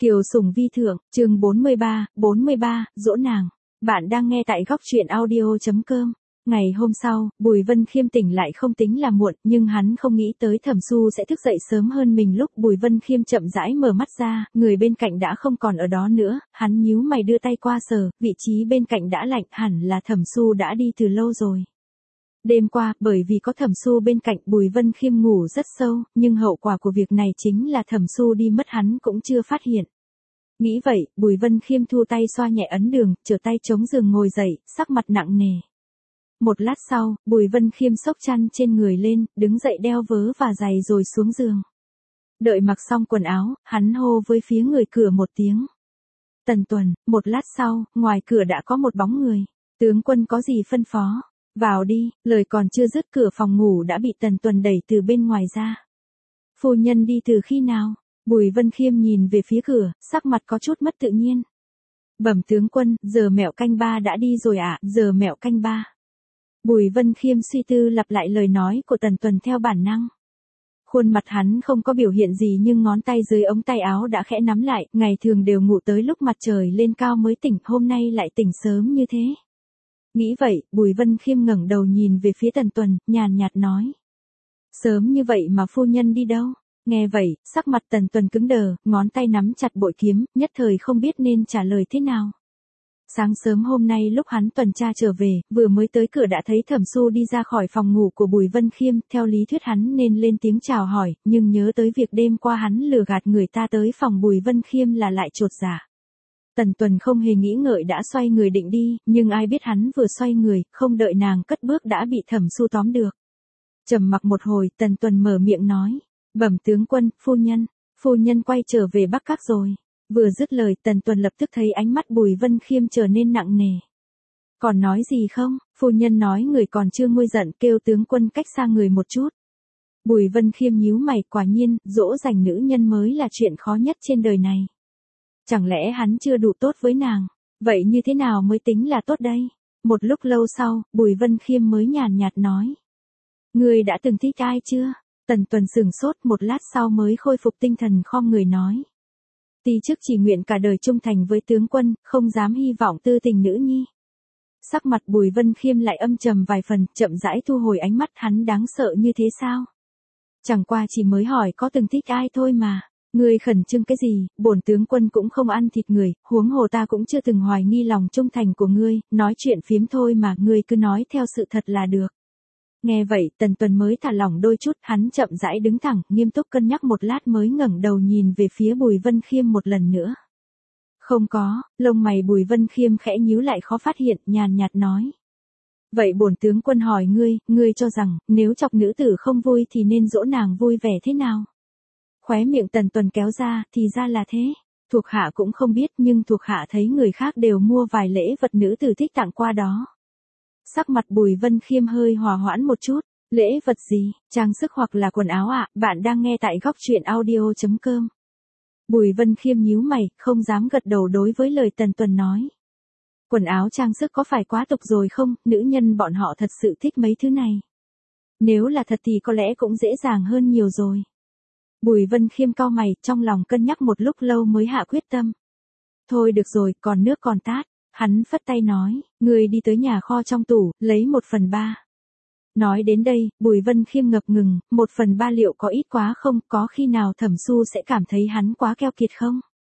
Kiều Sùng Vi Thượng, chương 43, dỗ nàng. Bạn đang nghe tại góc truyện audio.com. Ngày hôm sau, Bùi Vân Khiêm tỉnh lại không tính là muộn, nhưng hắn không nghĩ tới Thẩm Xu sẽ thức dậy sớm hơn mình. Lúc Bùi Vân Khiêm chậm rãi mở mắt ra, người bên cạnh đã không còn ở đó nữa, hắn nhíu mày đưa tay qua sờ, vị trí bên cạnh đã lạnh, hẳn là Thẩm Xu đã đi từ lâu rồi. Đêm qua, bởi vì có Thẩm Xu bên cạnh, Bùi Vân Khiêm ngủ rất sâu, nhưng hậu quả của việc này chính là Thẩm Xu đi mất hắn cũng chưa phát hiện. Nghĩ vậy, Bùi Vân Khiêm thu tay xoa nhẹ ấn đường, trở tay chống giường ngồi dậy, sắc mặt nặng nề. Một lát sau, Bùi Vân Khiêm xốc chăn trên người lên, đứng dậy đeo vớ và giày rồi xuống giường. Đợi mặc xong quần áo, hắn hô với phía người cửa một tiếng. Tần Tuần. Một lát sau, ngoài cửa đã có một bóng người. Tướng quân có gì phân phó? Vào đi. Lời còn chưa dứt, cửa phòng ngủ đã bị Tần Tuần đẩy từ bên ngoài ra. Phu nhân đi từ khi nào? Bùi Vân Khiêm nhìn về phía cửa, sắc mặt có chút mất tự nhiên. Bẩm tướng quân, giờ mẹo canh ba đã đi rồi ạ, giờ mẹo canh ba. Bùi Vân Khiêm suy tư lặp lại lời nói của Tần Tuần theo bản năng. Khuôn mặt hắn không có biểu hiện gì nhưng ngón tay dưới ống tay áo đã khẽ nắm lại, ngày thường đều ngủ tới lúc mặt trời lên cao mới tỉnh, hôm nay lại tỉnh sớm như thế. Nghĩ vậy, Bùi Vân Khiêm ngẩng đầu nhìn về phía Tần Tuần, nhàn nhạt nói. Sớm như vậy mà phu nhân đi đâu? Nghe vậy, sắc mặt Tần Tuần cứng đờ, ngón tay nắm chặt bội kiếm, nhất thời không biết nên trả lời thế nào. Sáng sớm hôm nay lúc hắn tuần tra trở về, vừa mới tới cửa đã thấy Thẩm Xu đi ra khỏi phòng ngủ của Bùi Vân Khiêm, theo lý thuyết hắn nên lên tiếng chào hỏi, nhưng nhớ tới việc đêm qua hắn lừa gạt người ta tới phòng Bùi Vân Khiêm là lại chột dạ. Tần Tuần không hề nghĩ ngợi đã xoay người định đi, nhưng ai biết hắn vừa xoay người, không đợi nàng cất bước đã bị Thẩm Xu tóm được. Trầm mặc một hồi, Tần Tuần mở miệng nói. Bẩm tướng quân, phu nhân quay trở về Bắc Các rồi. Vừa dứt lời, Tần Tuần lập tức thấy ánh mắt Bùi Vân Khiêm trở nên nặng nề. Còn nói gì không? Phu nhân nói người còn chưa nguôi giận, kêu tướng quân cách xa người một chút. Bùi Vân Khiêm nhíu mày, quả nhiên, dỗ dành nữ nhân mới là chuyện khó nhất trên đời này. Chẳng lẽ hắn chưa đủ tốt với nàng? Vậy như thế nào mới tính là tốt đây? Một lúc lâu sau, Bùi Vân Khiêm mới nhàn nhạt nói. Ngươi đã từng thích ai chưa? Tần Tuần sửng sốt, một lát sau mới khôi phục tinh thần khom người nói. Ti chức chỉ nguyện cả đời trung thành với tướng quân, không dám hy vọng tư tình nữ nhi. Sắc mặt Bùi Vân Khiêm lại âm trầm vài phần, chậm rãi thu hồi ánh mắt, hắn đáng sợ như thế sao? Chẳng qua chỉ mới hỏi có từng thích ai thôi mà. Ngươi khẩn trương cái gì, bổn tướng quân cũng không ăn thịt người, huống hồ ta cũng chưa từng hoài nghi lòng trung thành của ngươi, nói chuyện phiếm thôi mà, ngươi cứ nói theo sự thật là được. Nghe vậy, Tần Tuần mới thả lỏng đôi chút, hắn chậm rãi đứng thẳng, nghiêm túc cân nhắc một lát mới ngẩng đầu nhìn về phía Bùi Vân Khiêm một lần nữa. Không có, lông mày Bùi Vân Khiêm khẽ nhíu lại khó phát hiện, nhàn nhạt nói. Vậy bổn tướng quân hỏi ngươi cho rằng, nếu chọc nữ tử không vui thì nên dỗ nàng vui vẻ thế nào? Khóe miệng Tần Tuần kéo ra, thì ra là thế. Thuộc hạ cũng không biết, nhưng thuộc hạ thấy người khác đều mua vài lễ vật nữ tử thích tặng qua đó. Sắc mặt Bùi Vân Khiêm hơi hòa hoãn một chút. Lễ vật gì, trang sức hoặc là quần áo ạ? Bạn đang nghe tại góc truyện audio.com. Bùi Vân Khiêm nhíu mày, không dám gật đầu đối với lời Tần Tuần nói. Quần áo trang sức có phải quá tục rồi không? Nữ nhân bọn họ thật sự thích mấy thứ này. Nếu là thật thì có lẽ cũng dễ dàng hơn nhiều rồi. Bùi Vân Khiêm cau mày, trong lòng cân nhắc một lúc lâu mới hạ quyết tâm. Thôi được rồi, còn nước còn tát. Hắn phất tay nói, ngươi đi tới nhà kho trong tủ, lấy 1/3. Nói đến đây, Bùi Vân Khiêm ngập ngừng, 1/3 liệu có ít quá không, có khi nào Thẩm Xu sẽ cảm thấy hắn quá keo kiệt không?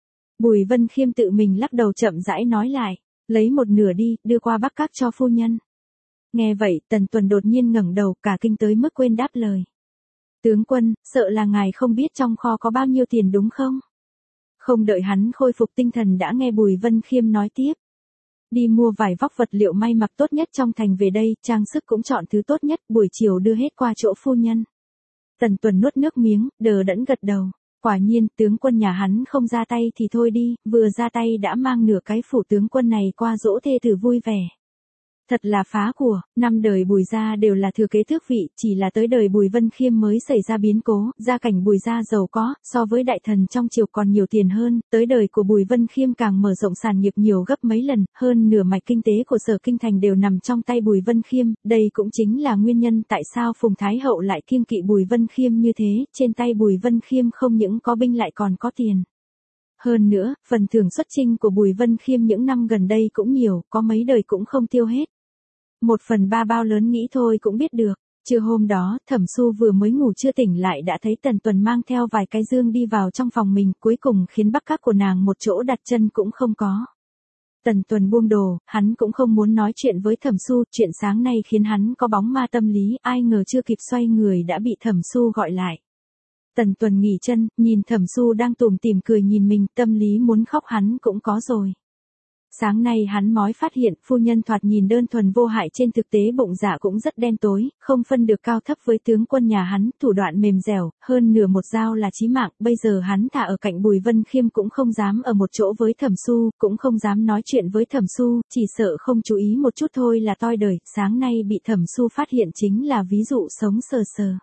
Bùi Vân Khiêm tự mình lắc đầu chậm rãi nói lại, lấy 1/2 đi, đưa qua Bắc Các cho phu nhân. Nghe vậy, Tần Tuần đột nhiên ngẩng đầu, cả kinh tới mức quên đáp lời. Tướng quân, sợ là ngài không biết trong kho có bao nhiêu tiền đúng không? Không đợi hắn khôi phục tinh thần đã nghe Bùi Vân Khiêm nói tiếp. Đi mua vài vóc vật liệu may mặc tốt nhất trong thành về đây, trang sức cũng chọn thứ tốt nhất, buổi chiều đưa hết qua chỗ phu nhân. Tần Tuần nuốt nước miếng, đờ đẫn gật đầu. Quả nhiên, tướng quân nhà hắn không ra tay thì thôi đi, vừa ra tay đã mang nửa cái phủ tướng quân này qua dỗ thê tử vui vẻ. Thật là phá của, 5 đời Bùi gia đều là thừa kế tước vị, chỉ là tới đời Bùi Vân Khiêm mới xảy ra biến cố, gia cảnh Bùi gia giàu có, so với đại thần trong triều còn nhiều tiền hơn, tới đời của Bùi Vân Khiêm càng mở rộng sản nghiệp nhiều gấp mấy lần, hơn nửa mạch kinh tế của Sở Kinh Thành đều nằm trong tay Bùi Vân Khiêm, đây cũng chính là nguyên nhân tại sao Phùng Thái Hậu lại kiêng kỵ Bùi Vân Khiêm như thế, trên tay Bùi Vân Khiêm không những có binh lại còn có tiền. Hơn nữa, phần thưởng xuất chinh của Bùi Vân Khiêm những năm gần đây cũng nhiều, có mấy đời cũng không tiêu hết. 1/3 bao lớn nghĩ thôi cũng biết được. Trưa hôm đó, Thẩm Xu vừa mới ngủ chưa tỉnh lại đã thấy Tần Tuần mang theo vài cái dương đi vào trong phòng mình, cuối cùng khiến bắc các của nàng một chỗ đặt chân cũng không có. Tần Tuần buông đồ, hắn cũng không muốn nói chuyện với Thẩm Xu, chuyện sáng nay khiến hắn có bóng ma tâm lý, ai ngờ chưa kịp xoay người đã bị Thẩm Xu gọi lại. Tần Tuần nghỉ chân, nhìn Thẩm Xu đang tủm tỉm cười nhìn mình, tâm lý muốn khóc hắn cũng có rồi. Sáng nay hắn mới phát hiện phu nhân thoạt nhìn đơn thuần vô hại trên thực tế bụng dạ cũng rất đen tối, không phân được cao thấp với tướng quân nhà hắn, thủ đoạn mềm dẻo, hơn nửa một dao là chí mạng, bây giờ hắn thả ở cạnh Bùi Vân Khiêm cũng không dám ở một chỗ với Thẩm Xu, cũng không dám nói chuyện với Thẩm Xu, chỉ sợ không chú ý một chút thôi là toi đời, sáng nay bị Thẩm Xu phát hiện chính là ví dụ sống sờ sờ.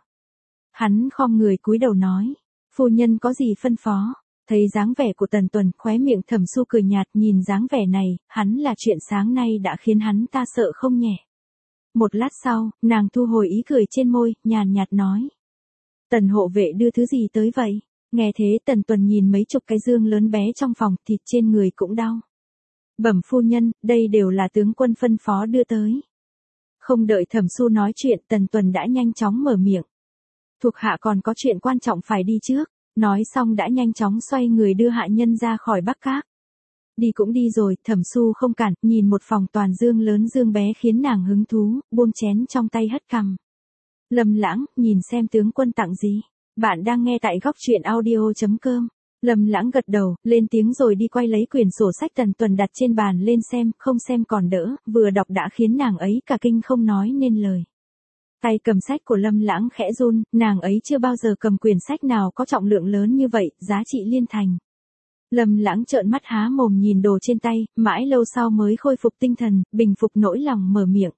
Hắn khom người cúi đầu nói, phu nhân có gì phân phó? Thấy dáng vẻ của Tần Tuần, khóe miệng Thẩm Xu cười nhạt, nhìn dáng vẻ này, hắn là chuyện sáng nay đã khiến hắn ta sợ không nhẹ. Một lát sau, nàng thu hồi ý cười trên môi, nhàn nhạt nói. Tần hộ vệ đưa thứ gì tới vậy? Nghe thế Tần Tuần nhìn mấy chục cái dương lớn bé trong phòng, thịt trên người cũng đau. Bẩm phu nhân, đây đều là tướng quân phân phó đưa tới. Không đợi Thẩm Xu nói chuyện, Tần Tuần đã nhanh chóng mở miệng. Thuộc hạ còn có chuyện quan trọng phải đi trước. Nói xong đã nhanh chóng xoay người đưa hạ nhân ra khỏi Bắc Các. Đi cũng đi rồi, Thẩm Xu không cản, nhìn một phòng toàn dương lớn dương bé khiến nàng hứng thú, buông chén trong tay hất cằm. Lâm Lãng, nhìn xem tướng quân tặng gì. Bạn đang nghe tại góc truyện audio.com. Lâm Lãng gật đầu, lên tiếng rồi đi quay lấy quyển sổ sách Tần Tuần đặt trên bàn lên xem, không xem còn đỡ, vừa đọc đã khiến nàng ấy cả kinh không nói nên lời. Tay cầm sách của Lâm Lãng khẽ run, nàng ấy chưa bao giờ cầm quyển sách nào có trọng lượng lớn như vậy, giá trị liên thành. Lâm Lãng trợn mắt há mồm nhìn đồ trên tay, mãi lâu sau mới khôi phục tinh thần, bình phục nỗi lòng mở miệng.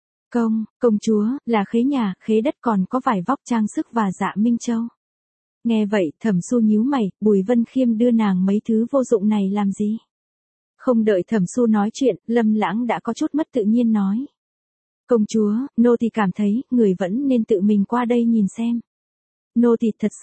Công chúa, là khế nhà, khế đất còn có vải vóc trang sức và dạ Minh Châu. Nghe vậy, Thẩm Xu nhíu mày, Bùi Vân Khiêm đưa nàng mấy thứ vô dụng này làm gì? Không đợi Thẩm Xu nói chuyện, Lâm Lãng đã có chút mất tự nhiên nói. Công chúa, nô tỳ cảm thấy, người vẫn nên tự mình qua đây nhìn xem. Nô tỳ thật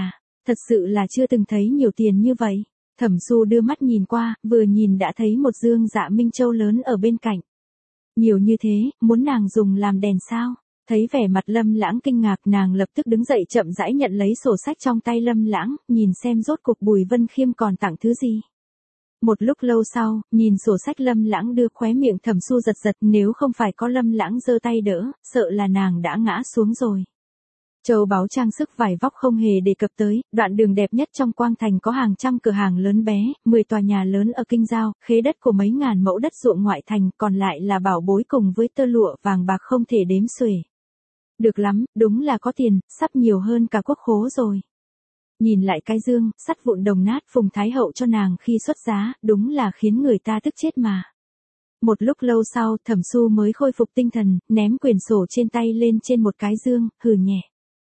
sự là chưa từng thấy nhiều tiền như vậy. Thẩm Xu đưa mắt nhìn qua, vừa nhìn đã thấy một dương dạ Minh Châu lớn ở bên cạnh. Nhiều như thế, muốn nàng dùng làm đèn sao? Thấy vẻ mặt Lâm Lãng kinh ngạc, nàng lập tức đứng dậy chậm rãi nhận lấy sổ sách trong tay Lâm Lãng, nhìn xem rốt cuộc Bùi Vân Khiêm còn tặng thứ gì. Một lúc lâu sau, nhìn sổ sách Lâm Lãng đưa, khóe miệng Thẩm Xu giật giật, nếu không phải có Lâm Lãng giơ tay đỡ, sợ là nàng đã ngã xuống rồi. Châu báu trang sức vải vóc không hề đề cập tới, đoạn đường đẹp nhất trong Quang Thành có hàng trăm cửa hàng lớn bé, 10 tòa nhà lớn ở Kinh Giao, khế đất của mấy ngàn mẫu đất ruộng ngoại thành, còn lại là bảo bối cùng với tơ lụa vàng bạc không thể đếm xuể. Được lắm, đúng là có tiền, sắp nhiều hơn cả quốc khố rồi. Nhìn lại cái dương, sắt vụn đồng nát Phùng Thái Hậu cho nàng khi xuất giá, đúng là khiến người ta tức chết mà. Một lúc lâu sau, Thẩm Xu mới khôi phục tinh thần, ném quyển sổ trên tay lên trên một cái dương, hừ nhẹ.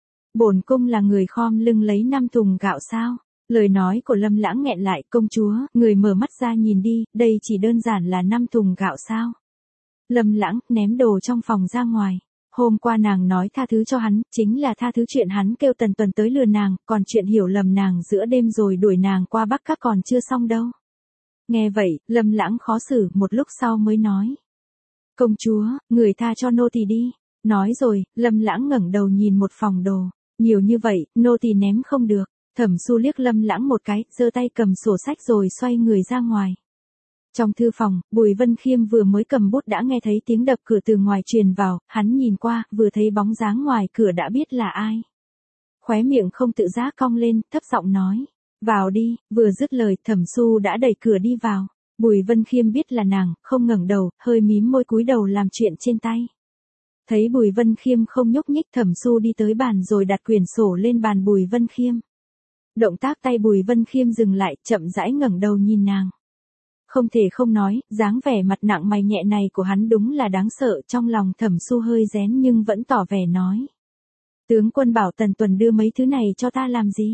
Bổn cung là người khom lưng lấy 5 thùng gạo sao? Lời nói của Lâm Lãng nghẹn lại, công chúa, người mở mắt ra nhìn đi, đây chỉ đơn giản là 5 thùng gạo sao? Lâm Lãng ném đồ trong phòng ra ngoài. Hôm qua nàng nói tha thứ cho hắn, chính là tha thứ chuyện hắn kêu Tần Tuần tới lừa nàng, còn chuyện hiểu lầm nàng giữa đêm rồi đuổi nàng qua Bắc Các còn chưa xong đâu. Nghe vậy, Lâm Lãng khó xử, một lúc sau mới nói. Công chúa, người tha cho nô tỳ đi. Nói rồi, Lâm Lãng ngẩng đầu nhìn một phòng đồ. Nhiều như vậy, nô tỳ ném không được. Thẩm Xu liếc Lâm Lãng một cái, giơ tay cầm sổ sách rồi xoay người ra ngoài. Trong thư phòng, Bùi Vân Khiêm vừa mới cầm bút đã nghe thấy tiếng đập cửa từ ngoài truyền vào, hắn nhìn qua, vừa thấy bóng dáng ngoài cửa đã biết là ai. Khóe miệng không tự giác cong lên, thấp giọng nói, vào đi, vừa dứt lời, Thẩm Xu đã đẩy cửa đi vào. Bùi Vân Khiêm biết là nàng, không ngẩng đầu, hơi mím môi cúi đầu làm chuyện trên tay. Thấy Bùi Vân Khiêm không nhúc nhích, Thẩm Xu đi tới bàn rồi đặt quyển sổ lên bàn Bùi Vân Khiêm. Động tác tay Bùi Vân Khiêm dừng lại, chậm rãi ngẩng đầu nhìn nàng. Không thể không nói, dáng vẻ mặt nặng mày nhẹ này của hắn đúng là đáng sợ, trong lòng Thẩm Xu hơi rén nhưng vẫn tỏ vẻ nói. Tướng quân bảo Tần Tuần đưa mấy thứ này cho ta làm gì?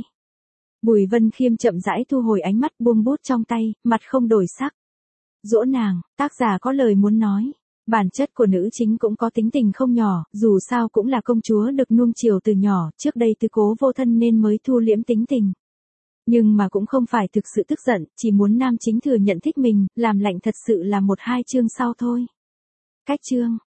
Bùi Vân Khiêm chậm rãi thu hồi ánh mắt, buông bút trong tay, mặt không đổi sắc. Dỗ nàng, tác giả có lời muốn nói. Bản chất của nữ chính cũng có tính tình không nhỏ, dù sao cũng là công chúa được nuông chiều từ nhỏ, trước đây tư cố vô thân nên mới thu liễm tính tình. Nhưng mà cũng không phải thực sự tức giận, chỉ muốn nam chính thừa nhận thích mình, làm lạnh thật sự là 1-2 chương sau thôi. Cách chương